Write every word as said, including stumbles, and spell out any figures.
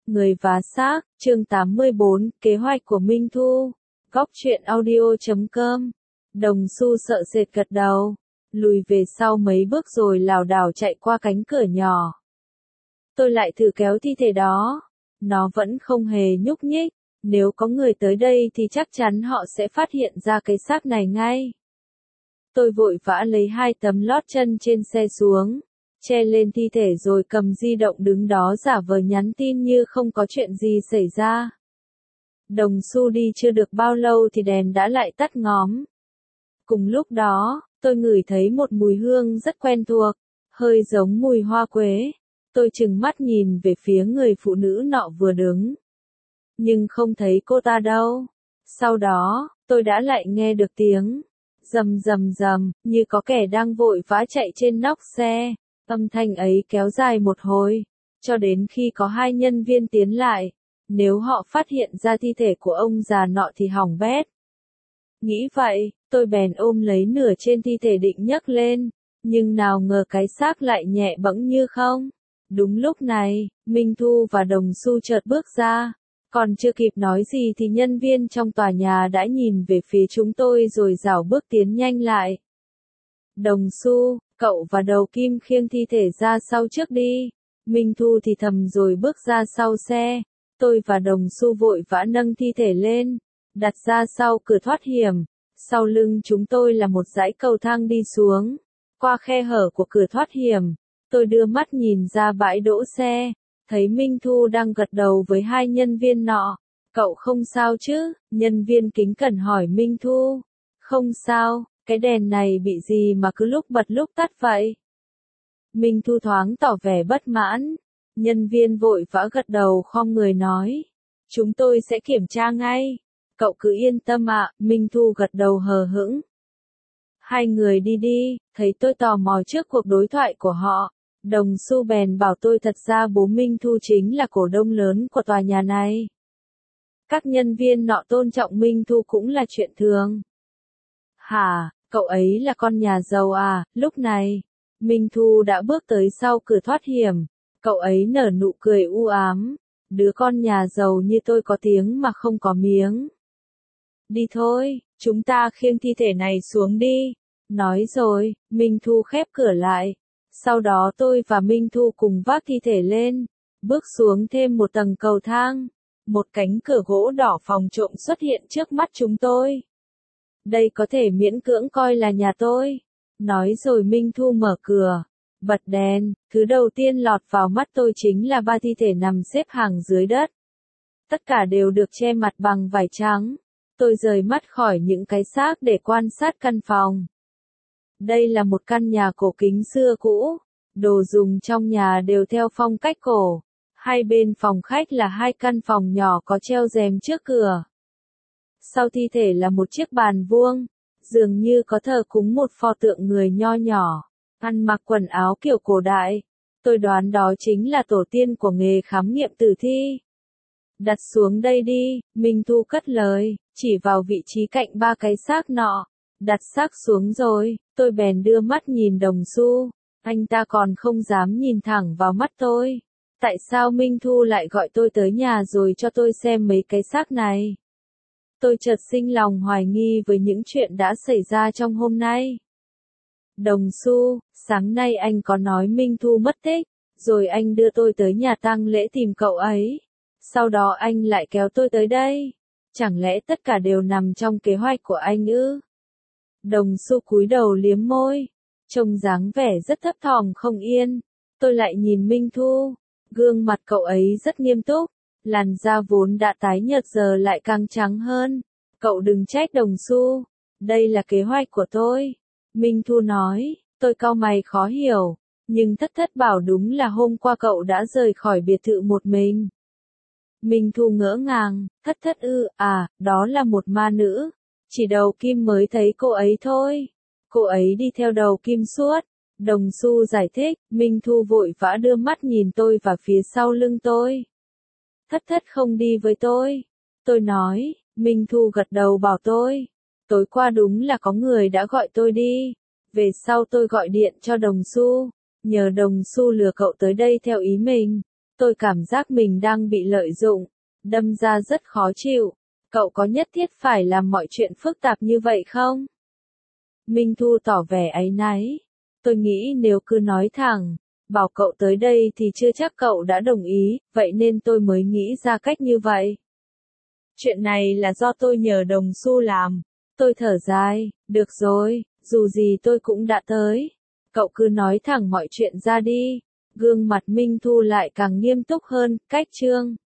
Người và xác, chương tám mươi bốn, kế hoạch của Minh Thu. Góc truyện audio chấm com. Đồng Xu sợ sệt gật đầu, lùi về sau mấy bước rồi lảo đảo chạy qua cánh cửa nhỏ. Tôi lại thử kéo thi thể đó, nó vẫn không hề nhúc nhích. Nếu có người tới đây thì chắc chắn họ sẽ phát hiện ra cái xác này ngay. Tôi vội vã lấy hai tấm lót chân trên xe xuống, che lên thi thể rồi cầm di động đứng đó giả vờ nhắn tin như không có chuyện gì xảy ra. Đồng Xu đi chưa được bao lâu thì đèn đã lại tắt ngóm. Cùng lúc đó, tôi ngửi thấy một mùi hương rất quen thuộc, hơi giống mùi hoa quế. Tôi trừng mắt nhìn về phía người phụ nữ nọ vừa đứng, nhưng không thấy cô ta đâu. Sau đó, tôi đã lại nghe được tiếng rầm rầm rầm, như có kẻ đang vội vã chạy trên nóc xe. Âm thanh ấy kéo dài một hồi, cho đến khi có hai nhân viên tiến lại. Nếu họ phát hiện ra thi thể của ông già nọ thì hỏng bét. Nghĩ vậy, tôi bèn ôm lấy nửa trên thi thể định nhấc lên, nhưng nào ngờ cái xác lại nhẹ bẫng như không. Đúng lúc này, Minh Thu và Đồng Xu chợt bước ra. Còn chưa kịp nói gì thì nhân viên trong tòa nhà đã nhìn về phía chúng tôi rồi rảo bước tiến nhanh lại. Đồng Xu, cậu và Đầu Kim khiêng thi thể ra sau trước đi. Minh Thu thì thầm rồi bước ra sau xe. Tôi và Đồng Xu vội vã nâng thi thể lên, đặt ra sau cửa thoát hiểm. Sau lưng chúng tôi là một dãy cầu thang đi xuống. Qua khe hở của cửa thoát hiểm, tôi đưa mắt nhìn ra bãi đỗ xe, thấy Minh Thu đang gật đầu với hai nhân viên nọ. Cậu không sao chứ? Nhân viên kính cẩn hỏi Minh Thu. Không sao, cái đèn này bị gì mà cứ lúc bật lúc tắt vậy? Minh Thu thoáng tỏ vẻ bất mãn. Nhân viên vội vã gật đầu khom người nói. Chúng tôi sẽ kiểm tra ngay. Cậu cứ yên tâm ạ, Minh Thu gật đầu hờ hững. Hai người đi đi, thấy tôi tò mò trước cuộc đối thoại của họ. Đồng Xu bèn bảo tôi thật ra bố Minh Thu chính là cổ đông lớn của tòa nhà này. Các nhân viên nọ tôn trọng Minh Thu cũng là chuyện thường. Hả, cậu ấy là con nhà giàu à? Lúc này, Minh Thu đã bước tới sau cửa thoát hiểm. Cậu ấy nở nụ cười u ám. Đứa con nhà giàu như tôi có tiếng mà không có miếng. Đi thôi, chúng ta khiêng thi thể này xuống đi. Nói rồi, Minh Thu khép cửa lại. Sau đó tôi và Minh Thu cùng vác thi thể lên, bước xuống thêm một tầng cầu thang. Một cánh cửa gỗ đỏ phòng trộm xuất hiện trước mắt chúng tôi. Đây có thể miễn cưỡng coi là nhà tôi. Nói rồi Minh Thu mở cửa, bật đèn. Thứ đầu tiên lọt vào mắt tôi chính là ba thi thể nằm xếp hàng dưới đất. Tất cả đều được che mặt bằng vải trắng. Tôi rời mắt khỏi những cái xác để quan sát căn phòng. Đây là một căn nhà cổ kính xưa cũ. Đồ dùng trong nhà đều theo phong cách cổ. Hai bên phòng khách là hai căn phòng nhỏ có treo rèm trước cửa. Sau thi thể là một chiếc bàn vuông, dường như có thờ cúng một pho tượng người nho nhỏ, ăn mặc quần áo kiểu cổ đại. Tôi đoán đó chính là tổ tiên của nghề khám nghiệm tử thi. Đặt xuống đây đi, Minh Thu cất lời, chỉ vào vị trí cạnh ba cái xác nọ. Đặt xác xuống rồi, tôi bèn đưa mắt nhìn Đồng Xu. Anh ta còn không dám nhìn thẳng vào mắt tôi. Tại sao Minh Thu lại gọi tôi tới nhà rồi cho tôi xem mấy cái xác này? Tôi chợt sinh lòng hoài nghi với những chuyện đã xảy ra trong hôm nay. Đồng Xu, sáng nay anh có nói Minh Thu mất tích, rồi anh đưa tôi tới nhà tang lễ tìm cậu ấy. Sau đó anh lại kéo tôi tới đây. Chẳng lẽ tất cả đều nằm trong kế hoạch của anh ư? Đồng Xu cúi đầu liếm môi, trông dáng vẻ rất thấp thỏm không yên. Tôi lại nhìn Minh Thu, gương mặt cậu ấy rất nghiêm túc, làn da vốn đã tái nhợt giờ lại càng trắng hơn. Cậu đừng trách Đồng Xu, đây là kế hoạch của tôi. Minh Thu nói. Tôi cau mày khó hiểu, nhưng Thất Thất bảo đúng là hôm qua cậu đã rời khỏi biệt thự một mình. Minh Thu ngỡ ngàng. Thất Thất ư? À, đó là một ma nữ. Chỉ Đầu Kim mới thấy cô ấy thôi. Cô ấy đi theo Đầu Kim suốt. Đồng Xu giải thích. Minh Thu vội vã đưa mắt nhìn tôi và phía sau lưng tôi. Thất Thất không đi với tôi. Tôi nói. Minh Thu gật đầu bảo tôi. Tối qua đúng là có người đã gọi tôi đi. Về sau tôi gọi điện cho Đồng Xu, nhờ Đồng Xu lừa cậu tới đây theo ý mình. Tôi cảm giác mình đang bị lợi dụng, đâm ra rất khó chịu. Cậu có nhất thiết phải làm mọi chuyện phức tạp như vậy không? Minh Thu tỏ vẻ áy náy. Tôi nghĩ nếu cứ nói thẳng, bảo cậu tới đây thì chưa chắc cậu đã đồng ý, vậy nên tôi mới nghĩ ra cách như vậy. Chuyện này là do tôi nhờ đồng xu làm. Tôi thở dài, được rồi, dù gì tôi cũng đã tới. Cậu cứ nói thẳng mọi chuyện ra đi. Gương mặt Minh Thu lại càng nghiêm túc hơn, cách chương.